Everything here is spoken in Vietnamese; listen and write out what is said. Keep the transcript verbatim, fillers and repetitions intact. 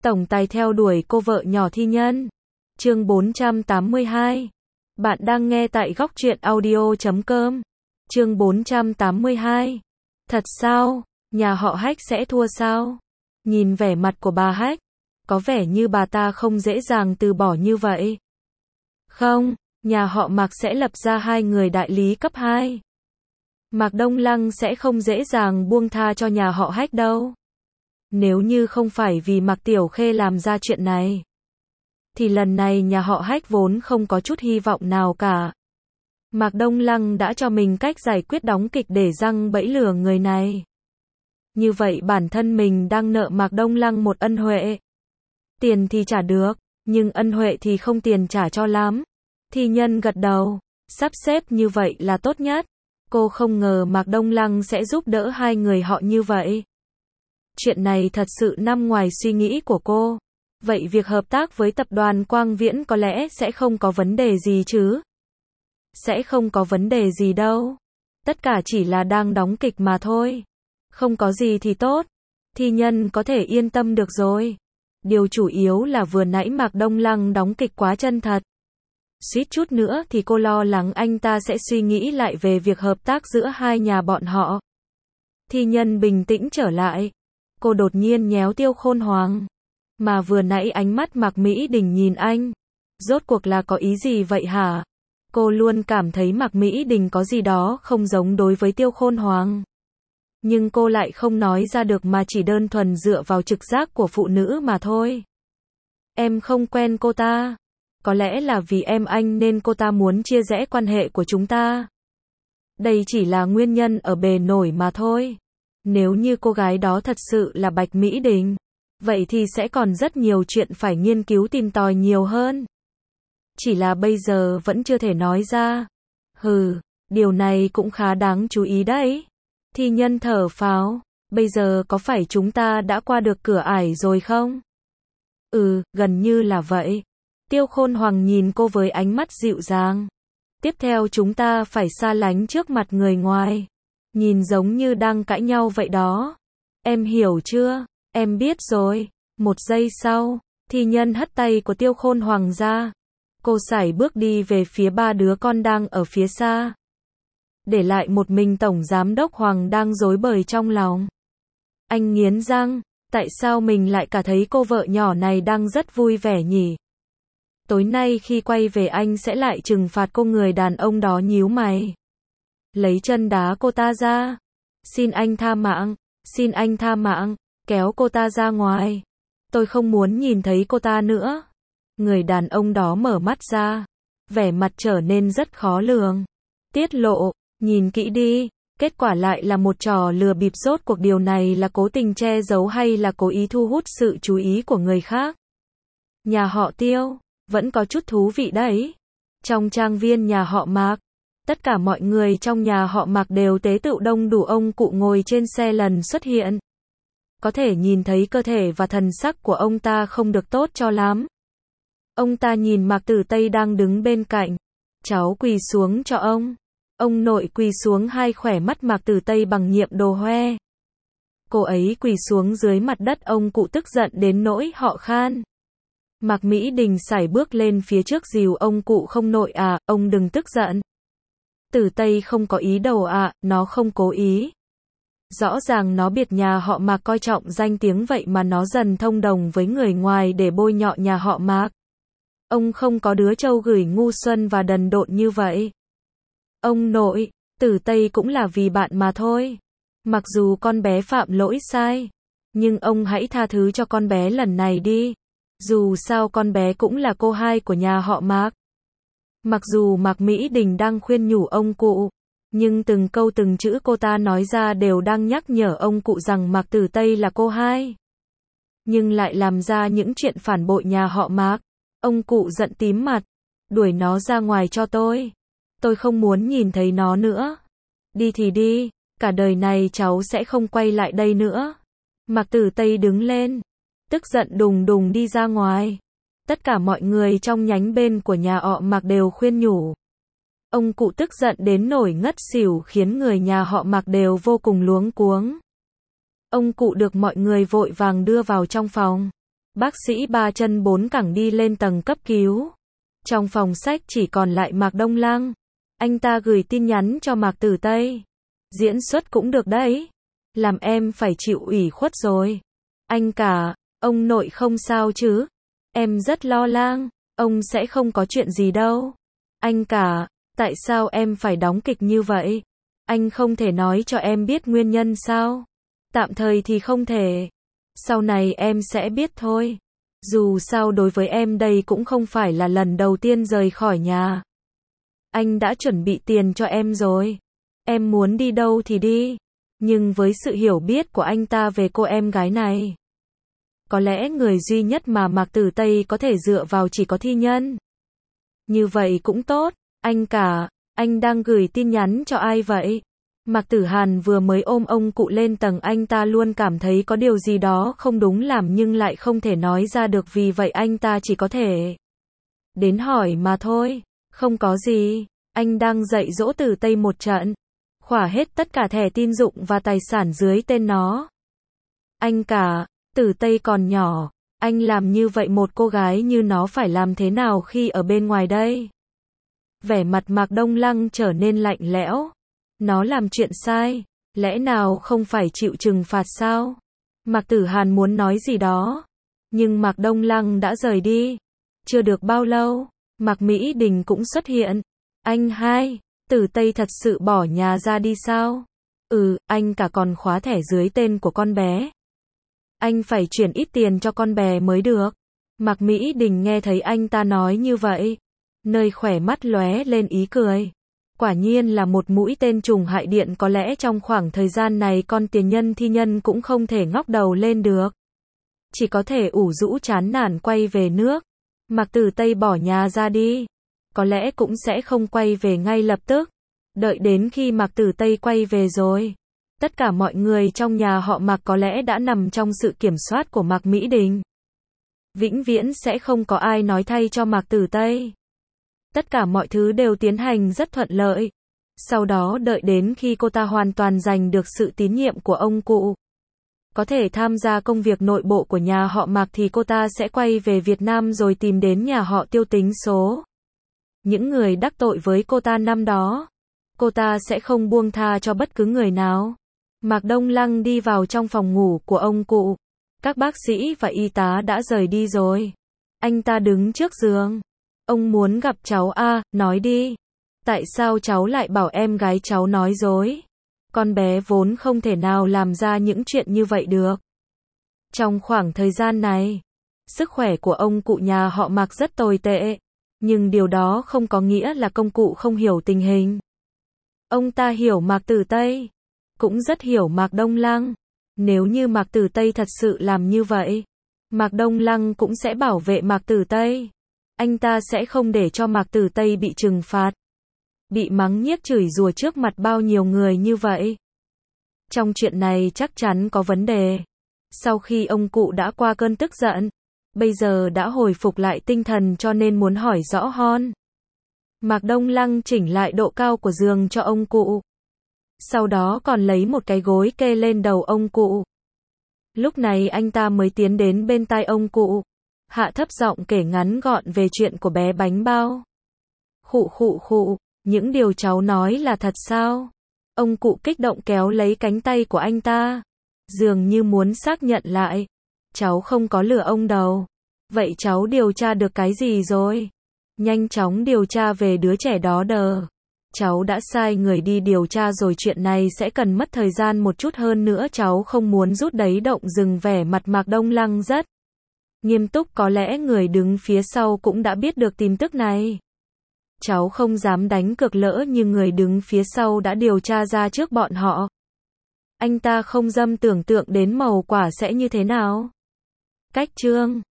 Tổng tài theo đuổi cô vợ nhỏ thi nhân. Chương bốn trăm tám mươi hai. Bạn đang nghe tại góc truyện audio chấm com. Chương bốn trăm tám mươi hai. Thật sao? Nhà họ Hách sẽ thua sao? Nhìn vẻ mặt của bà Hách, có vẻ như bà ta không dễ dàng từ bỏ như vậy. Không, nhà họ Mạc sẽ lập ra hai người đại lý cấp hai. Mạc Đông Lăng sẽ không dễ dàng buông tha cho nhà họ Hách đâu. Nếu như không phải vì Mạc Tiểu Khê làm ra chuyện này, thì lần này nhà họ Hách vốn không có chút hy vọng nào cả. Mạc Đông Lăng đã cho mình cách giải quyết đóng kịch để răng bẫy lừa người này. Như vậy bản thân mình đang nợ Mạc Đông Lăng một ân huệ. Tiền thì trả được, nhưng ân huệ thì không tiền trả cho lắm. Thi nhân gật đầu, sắp xếp như vậy là tốt nhất. Cô không ngờ Mạc Đông Lăng sẽ giúp đỡ hai người họ như vậy. Chuyện này thật sự nằm ngoài suy nghĩ của cô. Vậy việc hợp tác với tập đoàn Quang Viễn có lẽ sẽ không có vấn đề gì chứ? Sẽ không có vấn đề gì đâu. Tất cả chỉ là đang đóng kịch mà thôi. Không có gì thì tốt. Thi nhân có thể yên tâm được rồi. Điều chủ yếu là vừa nãy Mạc Đông Lăng đóng kịch quá chân thật. Suýt chút nữa thì cô lo lắng anh ta sẽ suy nghĩ lại về việc hợp tác giữa hai nhà bọn họ. Thi nhân bình tĩnh trở lại. Cô đột nhiên nhéo Tiêu Khôn Hoàng. Mà vừa nãy ánh mắt Mạc Mỹ Đình nhìn anh. Rốt cuộc là có ý gì vậy hả? Cô luôn cảm thấy Mạc Mỹ Đình có gì đó không giống đối với Tiêu Khôn Hoàng. Nhưng cô lại không nói ra được mà chỉ đơn thuần dựa vào trực giác của phụ nữ mà thôi. Em không quen cô ta. Có lẽ là vì em anh nên cô ta muốn chia rẽ quan hệ của chúng ta. Đây chỉ là nguyên nhân ở bề nổi mà thôi. Nếu như cô gái đó thật sự là Bạch Mỹ Đình, vậy thì sẽ còn rất nhiều chuyện phải nghiên cứu tìm tòi nhiều hơn. Chỉ là bây giờ vẫn chưa thể nói ra. Hừ, điều này cũng khá đáng chú ý đấy. Thi nhân thở phào, bây giờ có phải chúng ta đã qua được cửa ải rồi không? Ừ, gần như là vậy. Tiêu Khôn Hoàng nhìn cô với ánh mắt dịu dàng. Tiếp theo chúng ta phải xa lánh trước mặt người ngoài. Nhìn giống như đang cãi nhau vậy đó. Em hiểu chưa? Em biết rồi. Một giây sau, thi nhân hất tay của Tiêu Khôn Hoàng ra. Cô sải bước đi về phía ba đứa con đang ở phía xa. Để lại một mình Tổng Giám đốc Hoàng đang rối bời trong lòng. Anh nghiến răng, tại sao mình lại cả thấy cô vợ nhỏ này đang rất vui vẻ nhỉ? Tối nay khi quay về anh sẽ lại trừng phạt cô. Người đàn ông đó nhíu mày. Lấy chân đá cô ta ra. Xin anh tha mạng, xin anh tha mạng, kéo cô ta ra ngoài. Tôi không muốn nhìn thấy cô ta nữa. Người đàn ông đó mở mắt ra. Vẻ mặt trở nên rất khó lường. Tiết lộ, nhìn kỹ đi. Kết quả lại là một trò lừa bịp. Rốt cuộc điều này là cố tình che giấu hay là cố ý thu hút sự chú ý của người khác? Nhà họ Tiêu vẫn có chút thú vị đấy. Trong trang viên nhà họ Mạc, tất cả mọi người trong nhà họ Mạc đều tế tựu đông đủ. Ông cụ ngồi trên xe lần xuất hiện. Có thể nhìn thấy cơ thể và thần sắc của ông ta không được tốt cho lắm. Ông ta nhìn Mạc Tử Tây đang đứng bên cạnh. Cháu quỳ xuống cho ông. Ông nội quỳ xuống. Hai khỏe mắt Mạc Tử Tây bằng nhiệm đồ hoe. Cô ấy quỳ xuống dưới mặt đất. Ông cụ tức giận đến nỗi họ khan. Mạc Mỹ Đình sải bước lên phía trước dìu ông cụ. Không nội à, ông đừng tức giận. Tử Tây không có ý đâu ạ, à, nó không cố ý. Rõ ràng nó biết nhà họ Mạc coi trọng danh tiếng, vậy mà nó dần thông đồng với người ngoài để bôi nhọ nhà họ Mạc. Ông không có đứa trâu gửi ngu xuân và đần độn như vậy. Ông nội, Tử Tây cũng là vì bạn mà thôi. Mặc dù con bé phạm lỗi sai, nhưng ông hãy tha thứ cho con bé lần này đi. Dù sao con bé cũng là cô hai của nhà họ Mạc. Mặc dù Mạc Mỹ Đình đang khuyên nhủ ông cụ, nhưng từng câu từng chữ cô ta nói ra đều đang nhắc nhở ông cụ rằng Mạc Tử Tây là cô hai. Nhưng lại làm ra những chuyện phản bội nhà họ Mạc. Ông cụ giận tím mặt. Đuổi nó ra ngoài cho tôi. Tôi không muốn nhìn thấy nó nữa. Đi thì đi, cả đời này cháu sẽ không quay lại đây nữa. Mạc Tử Tây đứng lên, tức giận đùng đùng đi ra ngoài. Tất cả mọi người trong nhánh bên của nhà họ Mạc đều khuyên nhủ. Ông cụ tức giận đến nổi ngất xỉu khiến người nhà họ Mạc đều vô cùng luống cuống. Ông cụ được mọi người vội vàng đưa vào trong phòng. Bác sĩ ba chân bốn cẳng đi lên tầng cấp cứu. Trong phòng sách chỉ còn lại Mạc Đông Lăng. Anh ta gửi tin nhắn cho Mạc Tử Tây. Diễn xuất cũng được đấy. Làm em phải chịu ủy khuất rồi. Anh cả, ông nội không sao chứ? Em rất lo lắng. Ông sẽ không có chuyện gì đâu. Anh cả, tại sao em phải đóng kịch như vậy? Anh không thể nói cho em biết nguyên nhân sao? Tạm thời thì không thể. Sau này em sẽ biết thôi. Dù sao đối với em đây cũng không phải là lần đầu tiên rời khỏi nhà. Anh đã chuẩn bị tiền cho em rồi. Em muốn đi đâu thì đi. Nhưng với sự hiểu biết của anh ta về cô em gái này, có lẽ người duy nhất mà Mạc Tử Tây có thể dựa vào chỉ có Thi Nhân. Như vậy cũng tốt. Anh cả, anh đang gửi tin nhắn cho ai vậy? Mạc Tử Hàn vừa mới ôm ông cụ lên tầng, anh ta luôn cảm thấy có điều gì đó không đúng làm nhưng lại không thể nói ra được, vì vậy anh ta chỉ có thể đến hỏi mà thôi. Không có gì, anh đang dạy dỗ Tử Tây một trận. Khỏa hết tất cả thẻ tín dụng và tài sản dưới tên nó. Anh cả, Tử Tây còn nhỏ, anh làm như vậy một cô gái như nó phải làm thế nào khi ở bên ngoài đây? Vẻ mặt Mạc Đông Lăng trở nên lạnh lẽo. Nó làm chuyện sai, lẽ nào không phải chịu trừng phạt sao? Mạc Tử Hàn muốn nói gì đó, nhưng Mạc Đông Lăng đã rời đi. Chưa được bao lâu, Mạc Mỹ Đình cũng xuất hiện. Anh hai, Tử Tây thật sự bỏ nhà ra đi sao? Ừ, anh cả còn khóa thẻ dưới tên của con bé. Anh phải chuyển ít tiền cho con bé mới được. Mạc Mỹ Đình nghe thấy anh ta nói như vậy, nơi khỏe mắt lóe lên ý cười. Quả nhiên là một mũi tên trùng hại điện, có lẽ trong khoảng thời gian này con tiền nhân Thi Nhân cũng không thể ngóc đầu lên được. Chỉ có thể ủ rũ chán nản quay về nước. Mạc Tử Tây bỏ nhà ra đi, có lẽ cũng sẽ không quay về ngay lập tức. Đợi đến khi Mạc Tử Tây quay về rồi, tất cả mọi người trong nhà họ Mạc có lẽ đã nằm trong sự kiểm soát của Mạc Mỹ Đình. Vĩnh viễn sẽ không có ai nói thay cho Mạc Tử Tây. Tất cả mọi thứ đều tiến hành rất thuận lợi. Sau đó đợi đến khi cô ta hoàn toàn giành được sự tín nhiệm của ông cụ, có thể tham gia công việc nội bộ của nhà họ Mạc, thì cô ta sẽ quay về Việt Nam rồi tìm đến nhà họ Tiêu tính số. Những người đắc tội với cô ta năm đó, cô ta sẽ không buông tha cho bất cứ người nào. Mạc Đông Lăng đi vào trong phòng ngủ của ông cụ. Các bác sĩ và y tá đã rời đi rồi. Anh ta đứng trước giường. Ông muốn gặp cháu à, nói đi. Tại sao cháu lại bảo em gái cháu nói dối? Con bé vốn không thể nào làm ra những chuyện như vậy được. Trong khoảng thời gian này, sức khỏe của ông cụ nhà họ Mạc rất tồi tệ. Nhưng điều đó không có nghĩa là công cụ không hiểu tình hình. Ông ta hiểu Mạc Tử Tây, cũng rất hiểu Mạc Đông Lăng. Nếu như Mạc Tử Tây thật sự làm như vậy, Mạc Đông Lăng cũng sẽ bảo vệ Mạc Tử Tây. Anh ta sẽ không để cho Mạc Tử Tây bị trừng phạt, bị mắng nhiếc chửi rủa trước mặt bao nhiêu người như vậy. Trong chuyện này chắc chắn có vấn đề. Sau khi ông cụ đã qua cơn tức giận, bây giờ đã hồi phục lại tinh thần cho nên muốn hỏi rõ hơn. Mạc Đông Lăng chỉnh lại độ cao của giường cho ông cụ. Sau đó còn lấy một cái gối kê lên đầu ông cụ. Lúc này anh ta mới tiến đến bên tai ông cụ, hạ thấp giọng kể ngắn gọn về chuyện của bé bánh bao. Khụ khụ khụ, những điều cháu nói là thật sao? Ông cụ kích động kéo lấy cánh tay của anh ta, dường như muốn xác nhận lại. Cháu không có lừa ông đâu. Vậy cháu điều tra được cái gì rồi? Nhanh chóng điều tra về đứa trẻ đó đờ. Cháu đã sai người đi điều tra rồi, chuyện này sẽ cần mất thời gian một chút, hơn nữa cháu không muốn rút đấy động rừng. Vẻ mặt Mạc Đông Lăng rất nghiêm túc, có lẽ người đứng phía sau cũng đã biết được tin tức này. Cháu không dám đánh cược, lỡ như người đứng phía sau đã điều tra ra trước bọn họ. Anh ta không dám tưởng tượng đến màu quả sẽ như thế nào. Cách chương